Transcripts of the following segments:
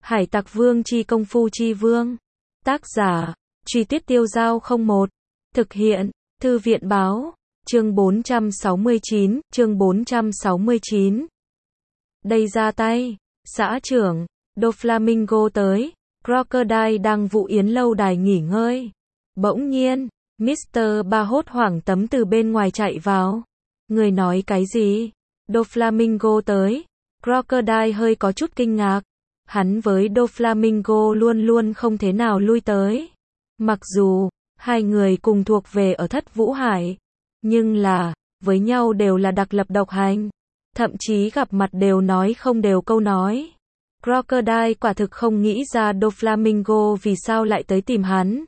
Hải Tặc Vương chi công phu chi vương. Tác giả, Truy Tuyết Tiêu Dao 01. Thực hiện, Thư viện báo. Chương 469, chương 469. Đây ra tay, xã trưởng, Doflamingo tới, Crocodile đang vụ yến lâu đài nghỉ ngơi. Bỗng nhiên, Mr. Ba hốt hoảng tấm từ bên ngoài chạy vào. Người nói cái gì? Doflamingo tới. Crocodile hơi có chút kinh ngạc. Hắn với Doflamingo luôn luôn không thế nào lui tới. Mặc dù, hai người cùng thuộc về ở Thất Vũ Hải, nhưng là, với nhau đều là đặc lập độc hành. Thậm chí gặp mặt đều nói không đều câu nói. Crocodile quả thực không nghĩ ra Doflamingo vì sao lại tới tìm hắn.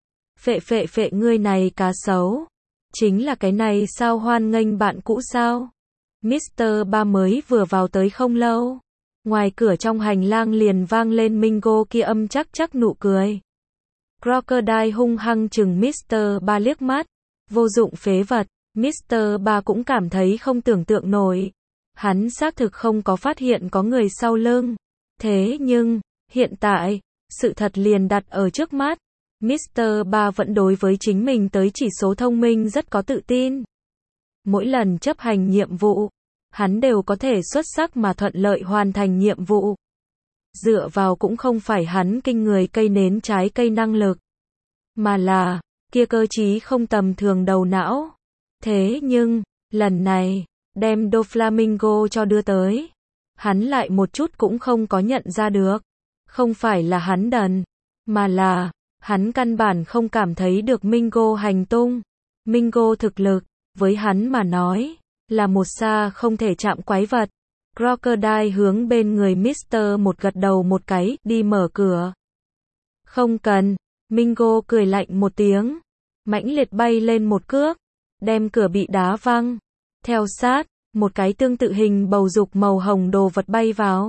Phệ ngươi này cá sấu. Chính là cái này sao hoan nghênh bạn cũ sao? Mr. Ba mới vừa vào tới không lâu. Ngoài cửa trong hành lang liền vang lên Mingo kia âm chắc nụ cười. Crocodile hung hăng chừng Mr. Ba liếc mắt. Vô dụng phế vật. Mr. Ba cũng cảm thấy không tưởng tượng nổi. Hắn xác thực không có phát hiện có người sau lưng. Thế nhưng, hiện tại, sự thật liền đặt ở trước mắt. Mr. Ba vẫn đối với chính mình tới chỉ số thông minh rất có tự tin. Mỗi lần chấp hành nhiệm vụ, hắn đều có thể xuất sắc mà thuận lợi hoàn thành nhiệm vụ. Dựa vào cũng không phải hắn kinh người cây nến trái cây năng lực, mà là, kia cơ trí không tầm thường đầu não. Thế nhưng, lần này, đem Doflamingo cho đưa tới, hắn lại một chút cũng không có nhận ra được. Không phải là hắn đần, mà là, hắn căn bản không cảm thấy được Mingo hành tung. Mingo thực lực, với hắn mà nói, là một xa không thể chạm quái vật. Crocodile hướng bên người Mr. Một gật đầu một cái, đi mở cửa. Không cần, Mingo cười lạnh một tiếng, mãnh liệt bay lên một cước, đem cửa bị đá văng. Theo sát, một cái tương tự hình bầu dục màu hồng đồ vật bay vào.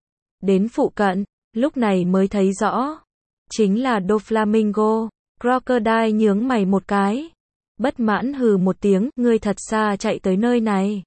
Đến phụ cận, lúc này mới thấy rõ. Chính là Doflamingo. Crocodile nhướng mày một cái. Bất mãn hừ một tiếng, ngươi thật xa chạy tới nơi này.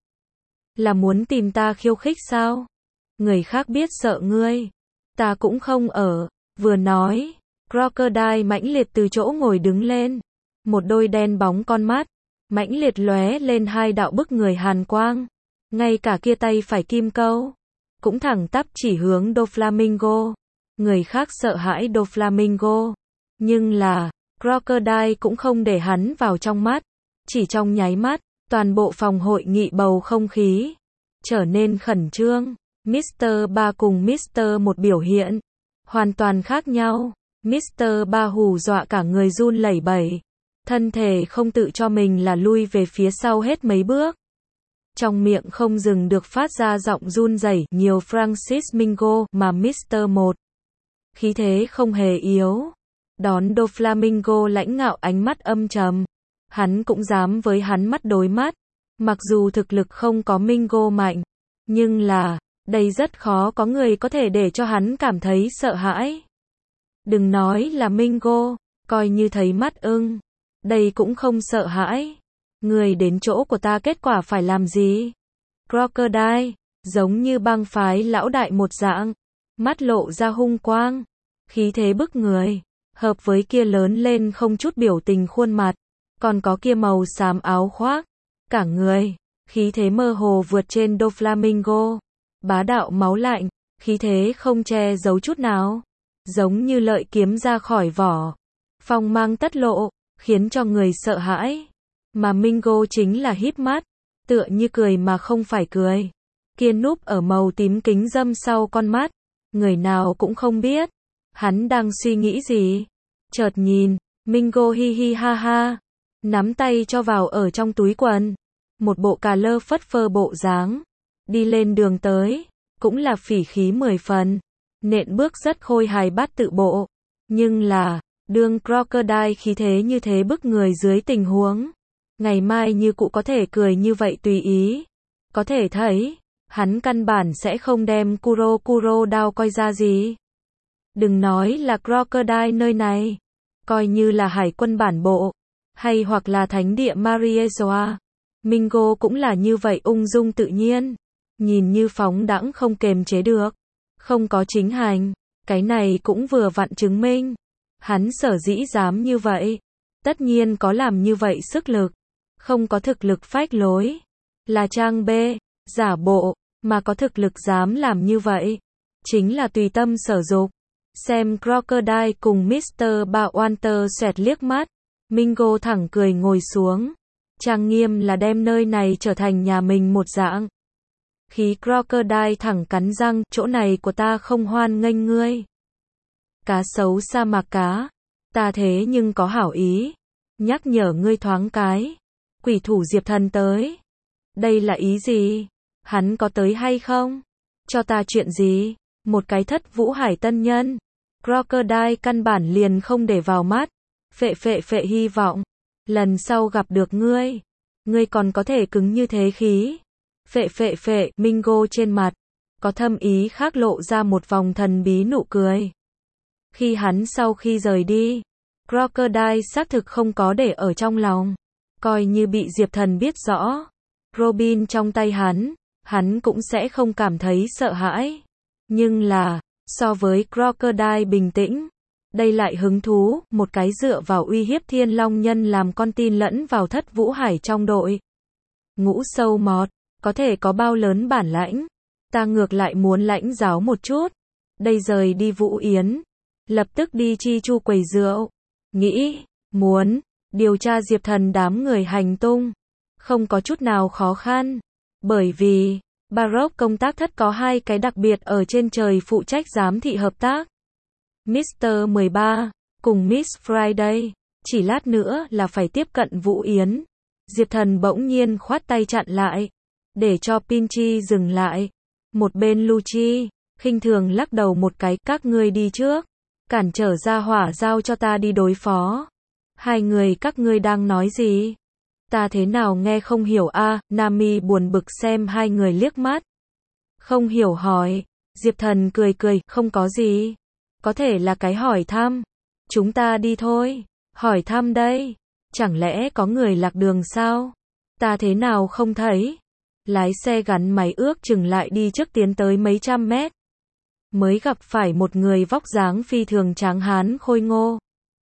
Là muốn tìm ta khiêu khích sao? Người khác biết sợ ngươi. Ta cũng không ở. Vừa nói, Crocodile mãnh liệt từ chỗ ngồi đứng lên. Một đôi đen bóng con mắt, mãnh liệt lóe lên hai đạo bức người hàn quang. Ngay cả kia tay phải kim câu, cũng thẳng tắp chỉ hướng Doflamingo. Người khác sợ hãi Doflamingo. Nhưng là, Crocodile cũng không để hắn vào trong mắt. Chỉ trong nháy mắt, toàn bộ phòng hội nghị bầu không khí trở nên khẩn trương. Mr. Ba cùng Mr. Một biểu hiện hoàn toàn khác nhau. Mr. Ba hù dọa cả người run lẩy bẩy. Thân thể không tự cho mình là lui về phía sau hết mấy bước. Trong miệng không dừng được phát ra giọng run rẩy nhiều Francis Mingo mà Mr. Một. Khí thế không hề yếu. Đón Doflamingo lãnh ngạo ánh mắt âm trầm. Hắn cũng dám với hắn mắt đối mắt. Mặc dù thực lực không có Mingo mạnh, nhưng là, đây rất khó có người có thể để cho hắn cảm thấy sợ hãi. Đừng nói là Mingo, coi như thấy mắt ưng. Đây cũng không sợ hãi. Người đến chỗ của ta kết quả phải làm gì? Crocodile, giống như băng phái lão đại một dạng. Mắt lộ ra hung quang. Khí thế bức người. Hợp với kia lớn lên không chút biểu tình khuôn mặt. Còn có kia màu xám áo khoác. Cả người, khí thế mơ hồ vượt trên Doflamingo. Bá đạo máu lạnh, khí thế không che giấu chút nào. Giống như lợi kiếm ra khỏi vỏ. Phong mang tất lộ, khiến cho người sợ hãi. Mà Mingo chính là híp mắt, tựa như cười mà không phải cười. Kia núp ở màu tím kính râm sau con mắt. Người nào cũng không biết. Hắn đang suy nghĩ gì. Chợt nhìn, Mingo hi hi ha ha. Nắm tay cho vào ở trong túi quần. Một bộ cà lơ phất phơ bộ dáng. Đi lên đường tới. Cũng là phỉ khí 10 phần. Nện bước rất khôi hài bát tự bộ. Nhưng là, đương Crocodile khí thế như thế bức người dưới tình huống. Ngày mai như cụ có thể cười như vậy tùy ý. Có thể thấy, hắn căn bản sẽ không đem Kuro đao coi ra gì. Đừng nói là Crocodile nơi này. Coi như là hải quân bản bộ. Hay hoặc là thánh địa Mariezoa. Mingo cũng là như vậy ung dung tự nhiên. Nhìn như phóng đãng không kềm chế được. Không có chính hành. Cái này cũng vừa vặn chứng minh. Hắn sở dĩ dám như vậy. Tất nhiên có làm như vậy sức lực. Không có thực lực phách lối. Là trang bê, giả bộ, mà có thực lực dám làm như vậy. Chính là tùy tâm sở dục. Xem Crocodile cùng Mr. Bowalter xoẹt liếc mắt. Mingo thẳng cười ngồi xuống. Trang nghiêm là đem nơi này trở thành nhà mình một dạng. Khí Crocodile thẳng cắn răng, chỗ này của ta không hoan nghênh ngươi. Cá xấu sa mạc cá. Ta thế nhưng có hảo ý. Nhắc nhở ngươi thoáng cái. Quỷ thủ Diệp Thần tới. Đây là ý gì? Hắn có tới hay không? Cho ta chuyện gì? Một cái thất vũ hải tân nhân. Crocodile căn bản liền không để vào mắt. Phệ hy vọng. Lần sau gặp được ngươi. Ngươi còn có thể cứng như thế khí. Phệ, Mingo trên mặt. Có thâm ý khác lộ ra một vòng thần bí nụ cười. Khi hắn sau khi rời đi. Crocodile xác thực không có để ở trong lòng. Coi như bị Diệp Thần biết rõ. Robin trong tay hắn cũng sẽ không cảm thấy sợ hãi. Nhưng là, so với Crocodile bình tĩnh, đây lại hứng thú, một cái dựa vào uy hiếp thiên long nhân làm con tin lẫn vào thất vũ hải trong đội. Ngũ sâu mọt, có thể có bao lớn bản lãnh, ta ngược lại muốn lãnh giáo một chút. Đây rời đi Vũ Yến, lập tức đi chi chu quầy rượu, nghĩ, muốn, điều tra Diệp Thần đám người hành tung, không có chút nào khó khăn, bởi vì, Baroque công tác thất có hai cái đặc biệt ở trên trời phụ trách giám thị hợp tác. Mr. 13, cùng Miss Friday, chỉ lát nữa là phải tiếp cận Vũ Yến. Diệp Thần bỗng nhiên khoát tay chặn lại, để cho Pinchy dừng lại. Một bên Lucci, khinh thường lắc đầu một cái, các ngươi đi trước, cản trở ra hỏa giao cho ta đi đối phó. Hai người các ngươi đang nói gì? Ta thế nào nghe không hiểu a? Nami buồn bực xem hai người liếc mắt. Không hiểu hỏi. Diệp Thần cười, không có gì. Có thể là cái hỏi thăm. Chúng ta đi thôi. Hỏi thăm đây. Chẳng lẽ có người lạc đường sao? Ta thế nào không thấy? Lái xe gắn máy ước chừng lại đi trước tiến tới mấy trăm mét. Mới gặp phải một người vóc dáng phi thường tráng hán khôi ngô.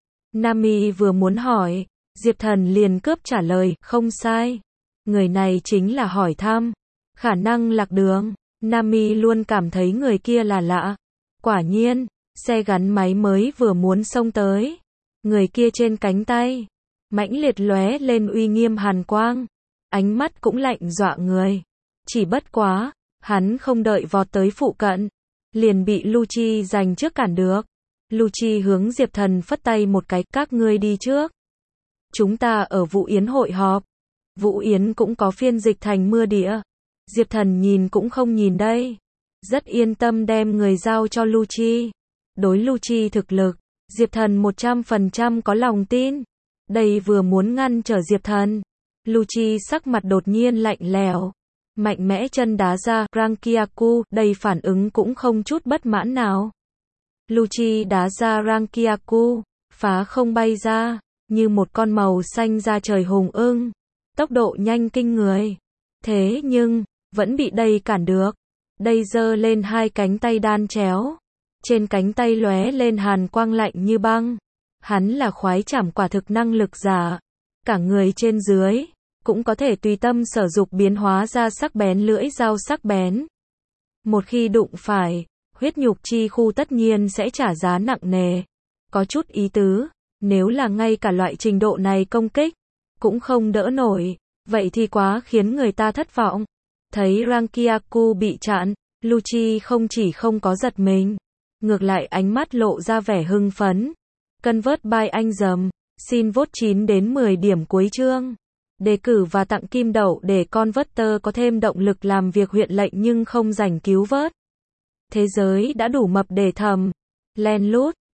Nami vừa muốn hỏi, Diệp Thần liền cướp trả lời, không sai. Người này chính là hỏi thăm. Khả năng lạc đường. Nami luôn cảm thấy người kia là lạ. Quả nhiên, xe gắn máy mới vừa muốn xông tới. Người kia trên cánh tay, mãnh liệt lóe lên uy nghiêm hàn quang. Ánh mắt cũng lạnh dọa người. Chỉ bất quá, hắn không đợi vọt tới phụ cận, liền bị Lucci giành trước cản được. Lucci hướng Diệp Thần phất tay một cái, các ngươi đi trước. Chúng ta ở Vũ Yến hội họp. Vũ Yến cũng có phiên dịch thành mưa đĩa. Diệp Thần nhìn cũng không nhìn đây. Rất yên tâm đem người giao cho Lucci. Đối Lucci thực lực, Diệp Thần 100% có lòng tin. Đây vừa muốn ngăn trở Diệp Thần. Lucci sắc mặt đột nhiên lạnh lẽo. Mạnh mẽ chân đá ra, Rankiaku, đây phản ứng cũng không chút bất mãn nào. Lucci đá ra Rankiaku, phá không bay ra, như một con màu xanh ra trời hùng ưng. Tốc độ nhanh kinh người. Thế nhưng, vẫn bị đây cản được. Đây giơ lên hai cánh tay đan chéo. Trên cánh tay lóe lên hàn quang lạnh như băng. Hắn là khoái trảm quả thực năng lực giả. Cả người trên dưới, cũng có thể tùy tâm sở dục biến hóa ra sắc bén lưỡi dao sắc bén. Một khi đụng phải, huyết nhục chi khu tất nhiên sẽ trả giá nặng nề. Có chút ý tứ, nếu là ngay cả loại trình độ này công kích, cũng không đỡ nổi, vậy thì quá khiến người ta thất vọng. Thấy Rankiaku bị chặn, Lucci không chỉ không có giật mình, ngược lại ánh mắt lộ ra vẻ hưng phấn. Convert by anh dầm, xin vote 9 đến 10 điểm cuối chương. Đề cử và tặng kim đậu để Converter có thêm động lực làm việc huyện lệnh nhưng không rảnh cứu vớt. Thế giới đã đủ mập để thầm. Len lút,